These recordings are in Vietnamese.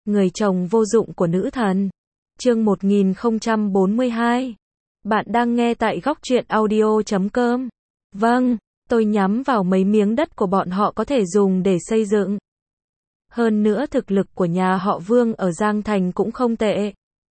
Người chồng vô dụng của nữ thần. Chương 1042. Bạn đang nghe tại góc truyện audio.com. Vâng, tôi nhắm vào mấy miếng đất của bọn họ có thể dùng để xây dựng. Hơn nữa thực lực của nhà họ Vương ở Giang Thành cũng không tệ.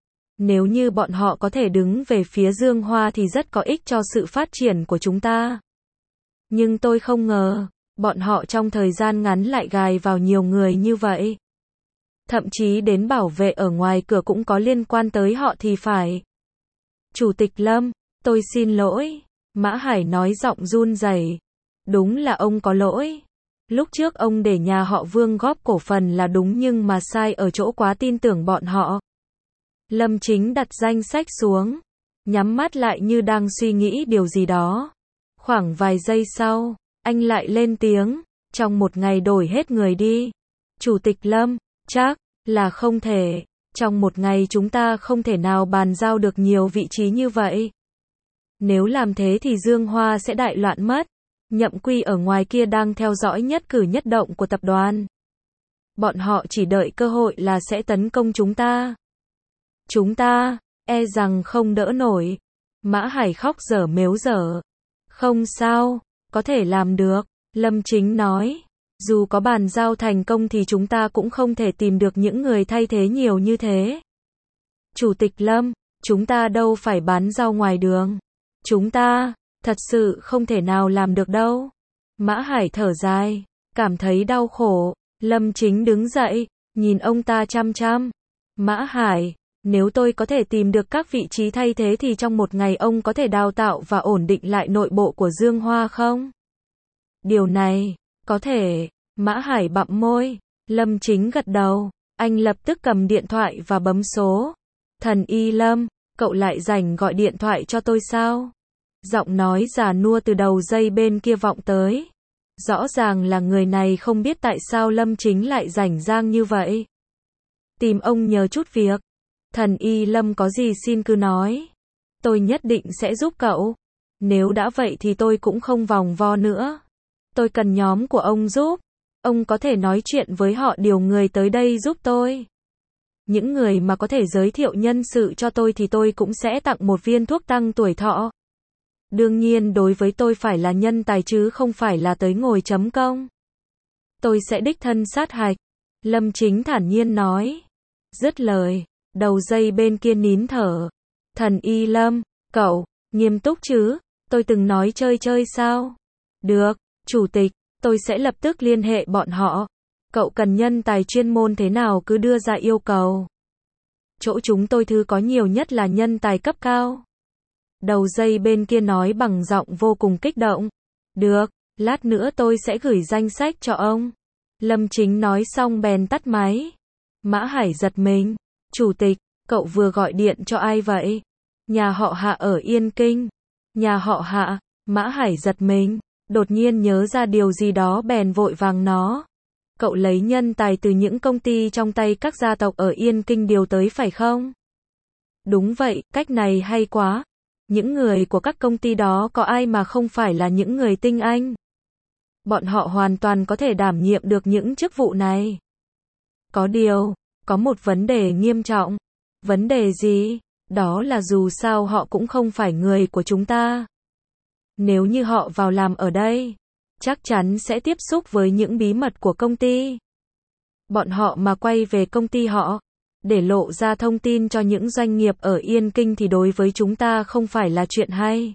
Nếu như bọn họ có thể đứng về phía Dương Hoa thì rất có ích cho sự phát triển của chúng ta. Nhưng tôi không ngờ, bọn họ trong thời gian ngắn lại gài vào nhiều người như vậy. Thậm chí đến bảo vệ ở ngoài cửa cũng có liên quan tới họ thì phải. Chủ tịch Lâm, tôi xin lỗi. Mã Hải nói giọng run rẩy. Đúng là ông có lỗi. Lúc trước ông để nhà họ Vương góp cổ phần là đúng nhưng mà sai ở chỗ quá tin tưởng bọn họ. Lâm Chính đặt danh sách xuống, nhắm mắt lại như đang suy nghĩ điều gì đó. Khoảng vài giây sau, anh lại lên tiếng, trong một ngày đổi hết người đi. Chủ tịch Lâm, chắc là không thể, trong một ngày chúng ta không thể nào bàn giao được nhiều vị trí như vậy. Nếu làm thế thì Dương Hoa sẽ đại loạn mất. Nhậm Quy ở ngoài kia đang theo dõi nhất cử nhất động của tập đoàn. Bọn họ chỉ đợi cơ hội là sẽ tấn công chúng ta. Chúng ta, e rằng không đỡ nổi. Mã Hải khóc dở mếu dở. Không sao, có thể làm được, Lâm Chính nói. Dù có bàn giao thành công thì chúng ta cũng không thể tìm được những người thay thế nhiều như thế. Chủ tịch Lâm, chúng ta đâu phải bán rau ngoài đường. Chúng ta, thật sự không thể nào làm được đâu. Mã Hải thở dài, cảm thấy đau khổ. Lâm Chính đứng dậy, nhìn ông ta chăm chăm. Mã Hải, nếu tôi có thể tìm được các vị trí thay thế thì trong một ngày ông có thể đào tạo và ổn định lại nội bộ của Dương Hoa không? Điều này, có thể. Mã Hải bặm môi. Lâm Chính gật đầu. Anh lập tức cầm điện thoại và bấm số. Thần Y Lâm, cậu lại rảnh gọi điện thoại cho tôi sao? Giọng nói già nua từ đầu dây bên kia vọng tới. Rõ ràng là người này không biết tại sao Lâm Chính lại rảnh rang như vậy. Tìm ông nhờ chút việc. Thần Y Lâm có gì xin cứ nói. Tôi nhất định sẽ giúp cậu. Nếu đã vậy thì tôi cũng không vòng vo nữa. Tôi cần nhóm của ông giúp. Ông có thể nói chuyện với họ điều người tới đây giúp tôi. Những người mà có thể giới thiệu nhân sự cho tôi thì tôi cũng sẽ tặng một viên thuốc tăng tuổi thọ. Đương nhiên đối với tôi phải là nhân tài chứ không phải là tới ngồi chấm công. Tôi sẽ đích thân sát hạch. Lâm Chính thản nhiên nói. Dứt lời, đầu dây bên kia nín thở. Thần Y Lâm, cậu, nghiêm túc chứ? Tôi từng nói chơi chơi sao? Được, chủ tịch, tôi sẽ lập tức liên hệ bọn họ. Cậu cần nhân tài chuyên môn thế nào cứ đưa ra yêu cầu. Chỗ chúng tôi thứ có nhiều nhất là nhân tài cấp cao. Đầu dây bên kia nói bằng giọng vô cùng kích động. Được, lát nữa tôi sẽ gửi danh sách cho ông. Lâm Chính nói xong bèn tắt máy. Mã Hải giật mình. Chủ tịch, cậu vừa gọi điện cho ai vậy? Nhà họ Hạ ở Yên Kinh. Nhà họ Hạ, Mã Hải giật mình. Đột nhiên nhớ ra điều gì đó bèn vội vàng nó. Cậu lấy nhân tài từ những công ty trong tay các gia tộc ở Yên Kinh điều tới phải không? Đúng vậy, cách này hay quá. Những người của các công ty đó có ai mà không phải là những người tinh anh. Bọn họ hoàn toàn có thể đảm nhiệm được những chức vụ này. Có điều, có một vấn đề nghiêm trọng. Vấn đề gì? Đó là dù sao họ cũng không phải người của chúng ta. Nếu như họ vào làm ở đây, chắc chắn sẽ tiếp xúc với những bí mật của công ty. Bọn họ mà quay về công ty họ, để lộ ra thông tin cho những doanh nghiệp ở Yên Kinh thì đối với chúng ta không phải là chuyện hay.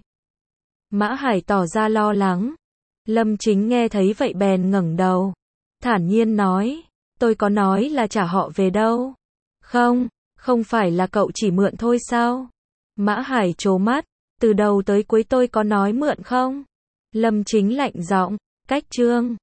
Mã Hải tỏ ra lo lắng. Lâm Chính nghe thấy vậy bèn ngẩng đầu. Thản nhiên nói, tôi có nói là trả họ về đâu. Không, không phải là cậu chỉ mượn thôi sao? Mã Hải trố mắt, từ đầu tới cuối tôi có nói mượn không? Lâm Chính lạnh giọng, cách chương.